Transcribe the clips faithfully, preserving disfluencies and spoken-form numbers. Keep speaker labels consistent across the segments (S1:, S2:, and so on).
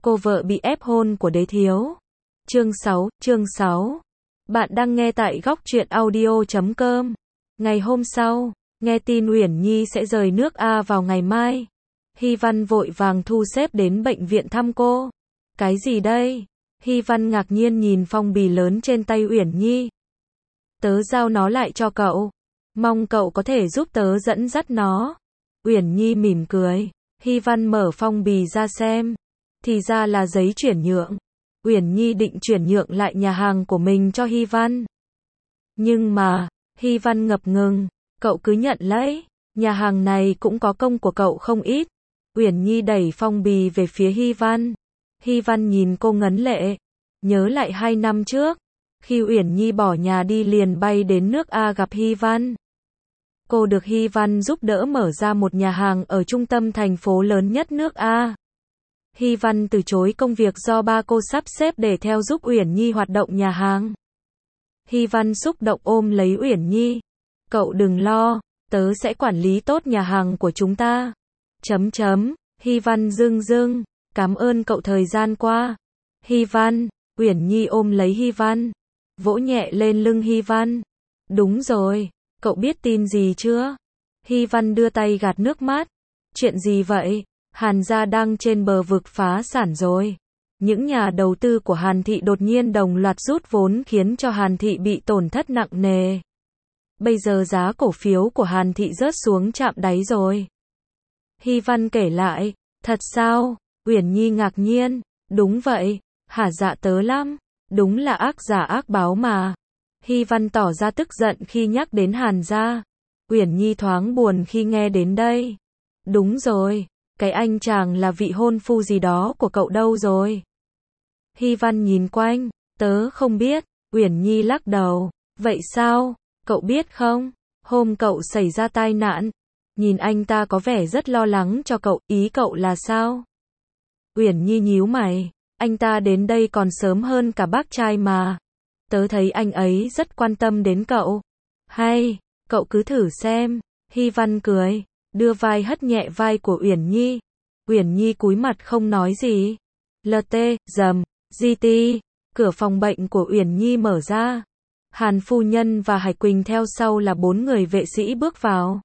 S1: cô vợ bị ép hôn của đế thiếu. Chương sáu, chương sáu. Bạn đang nghe tại góc truyện audio chấm com. Ngày hôm sau, nghe tin Uyển Nhi sẽ rời nước A vào ngày mai. Hy Văn vội vàng thu xếp đến bệnh viện thăm cô. Cái gì đây? Hy Văn ngạc nhiên nhìn phong bì lớn trên tay Uyển Nhi. Tớ giao nó lại cho cậu. Mong cậu có thể giúp tớ dẫn dắt nó. Uyển Nhi mỉm cười. Hy Văn mở phong bì ra xem. Thì ra là giấy chuyển nhượng. Uyển Nhi định chuyển nhượng lại nhà hàng của mình cho Hy Văn. Nhưng mà, Hy Văn ngập ngừng. Cậu cứ nhận lấy. Nhà hàng này cũng có công của cậu không ít. Uyển Nhi đẩy phong bì về phía Hy Văn. Hy Văn nhìn cô ngấn lệ. Nhớ lại hai năm trước. Khi Uyển Nhi bỏ nhà đi liền bay đến nước A gặp Hy Văn. Cô được Hy Văn giúp đỡ mở ra một nhà hàng ở trung tâm thành phố lớn nhất nước A. Hy Văn từ chối công việc do ba cô sắp xếp để theo giúp Uyển Nhi hoạt động nhà hàng. Hy Văn xúc động ôm lấy Uyển Nhi. Cậu đừng lo, tớ sẽ quản lý tốt nhà hàng của chúng ta. Chấm chấm, Hy Văn rưng rưng, cảm ơn cậu thời gian qua. Hy Văn, Uyển Nhi ôm lấy Hy Văn, vỗ nhẹ lên lưng Hy Văn. Đúng rồi, cậu biết tin gì chưa? Hy Văn đưa tay gạt nước mắt. Chuyện gì vậy? Hàn gia đang trên bờ vực phá sản rồi. Những nhà đầu tư của Hàn thị đột nhiên đồng loạt rút vốn khiến cho Hàn thị bị tổn thất nặng nề. Bây giờ giá cổ phiếu của Hàn thị rớt xuống chạm đáy rồi. Hy Văn kể lại. Thật sao? Uyển Nhi ngạc nhiên. Đúng vậy. Hả dạ tớ lắm. Đúng là ác giả ác báo mà. Hy Văn tỏ ra tức giận khi nhắc đến Hàn gia. Uyển Nhi thoáng buồn khi nghe đến đây. Đúng rồi. Cái anh chàng là vị hôn phu gì đó của cậu đâu rồi? Hy Văn nhìn quanh. Tớ không biết. Uyển Nhi lắc đầu. Vậy sao? Cậu biết không? Hôm cậu xảy ra tai nạn. Nhìn anh ta có vẻ rất lo lắng cho cậu. Ý cậu là sao? Uyển Nhi nhíu mày. Anh ta đến đây còn sớm hơn cả bác trai mà. Tớ thấy anh ấy rất quan tâm đến cậu. Hay, cậu cứ thử xem. Hy Văn cười. Đưa vai hất nhẹ vai của Uyển Nhi. Uyển Nhi cúi mặt không nói gì. lờ tê, dầm, giê tê. Cửa phòng bệnh của Uyển Nhi mở ra. Hàn phu nhân và Hải Quỳnh theo sau là bốn người vệ sĩ bước vào.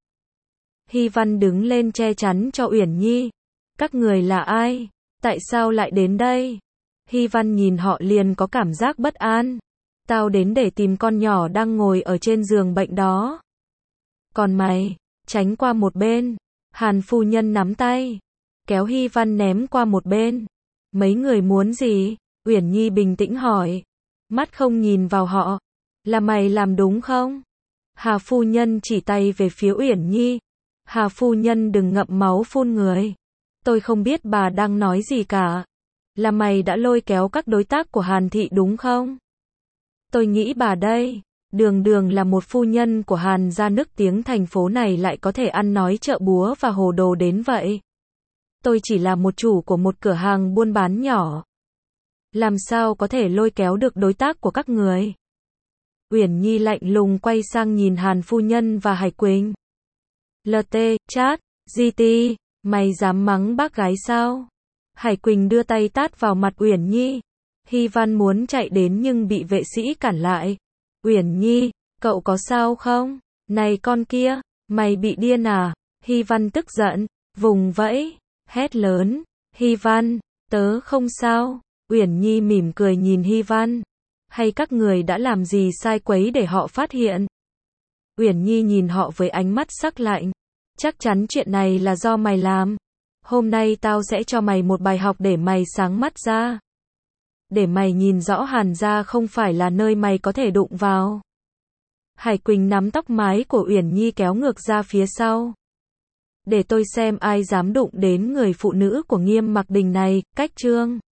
S1: Hy Văn đứng lên che chắn cho Uyển Nhi. Các người là ai? Tại sao lại đến đây? Hy Văn nhìn họ liền có cảm giác bất an. Tao đến để tìm con nhỏ đang ngồi ở trên giường bệnh đó. Còn mày, tránh qua một bên. Hàn phu nhân nắm tay, kéo Hy Văn ném qua một bên. Mấy người muốn gì? Uyển Nhi bình tĩnh hỏi. Mắt không nhìn vào họ. Là mày làm đúng không? Hà phu nhân chỉ tay về phía Uyển Nhi. Hà phu nhân đừng ngậm máu phun người. Tôi không biết bà đang nói gì cả. Là mày đã lôi kéo các đối tác của Hàn thị đúng không? Tôi nghĩ bà đây. Đường đường là một phu nhân của Hàn gia nức tiếng thành phố này lại có thể ăn nói chợ búa và hồ đồ đến vậy. Tôi chỉ là một chủ của một cửa hàng buôn bán nhỏ. Làm sao có thể lôi kéo được đối tác của các người? Uyển Nhi lạnh lùng quay sang nhìn Hàn phu nhân và Hải Quỳnh. lờ tê, chat, giê tê, mày dám mắng bác gái sao? Hải Quỳnh đưa tay tát vào mặt Uyển Nhi. Hy Văn muốn chạy đến nhưng bị vệ sĩ cản lại. Uyển Nhi, cậu có sao không? Này con kia, mày bị điên à? Hy Văn tức giận, vùng vẫy, hét lớn. Hy Văn, tớ không sao. Uyển Nhi mỉm cười nhìn Hy Văn. Hay các người đã làm gì sai quấy để họ phát hiện? Uyển Nhi nhìn họ với ánh mắt sắc lạnh. Chắc chắn chuyện này là do mày làm. Hôm nay tao sẽ cho mày một bài học để mày sáng mắt ra. Để mày nhìn rõ Hàn gia không phải là nơi mày có thể đụng vào. Hải Quỳnh nắm tóc mái của Uyển Nhi kéo ngược ra phía sau. Để tôi xem ai dám đụng đến người phụ nữ của Nghiêm Mặc Đình này, cách trương.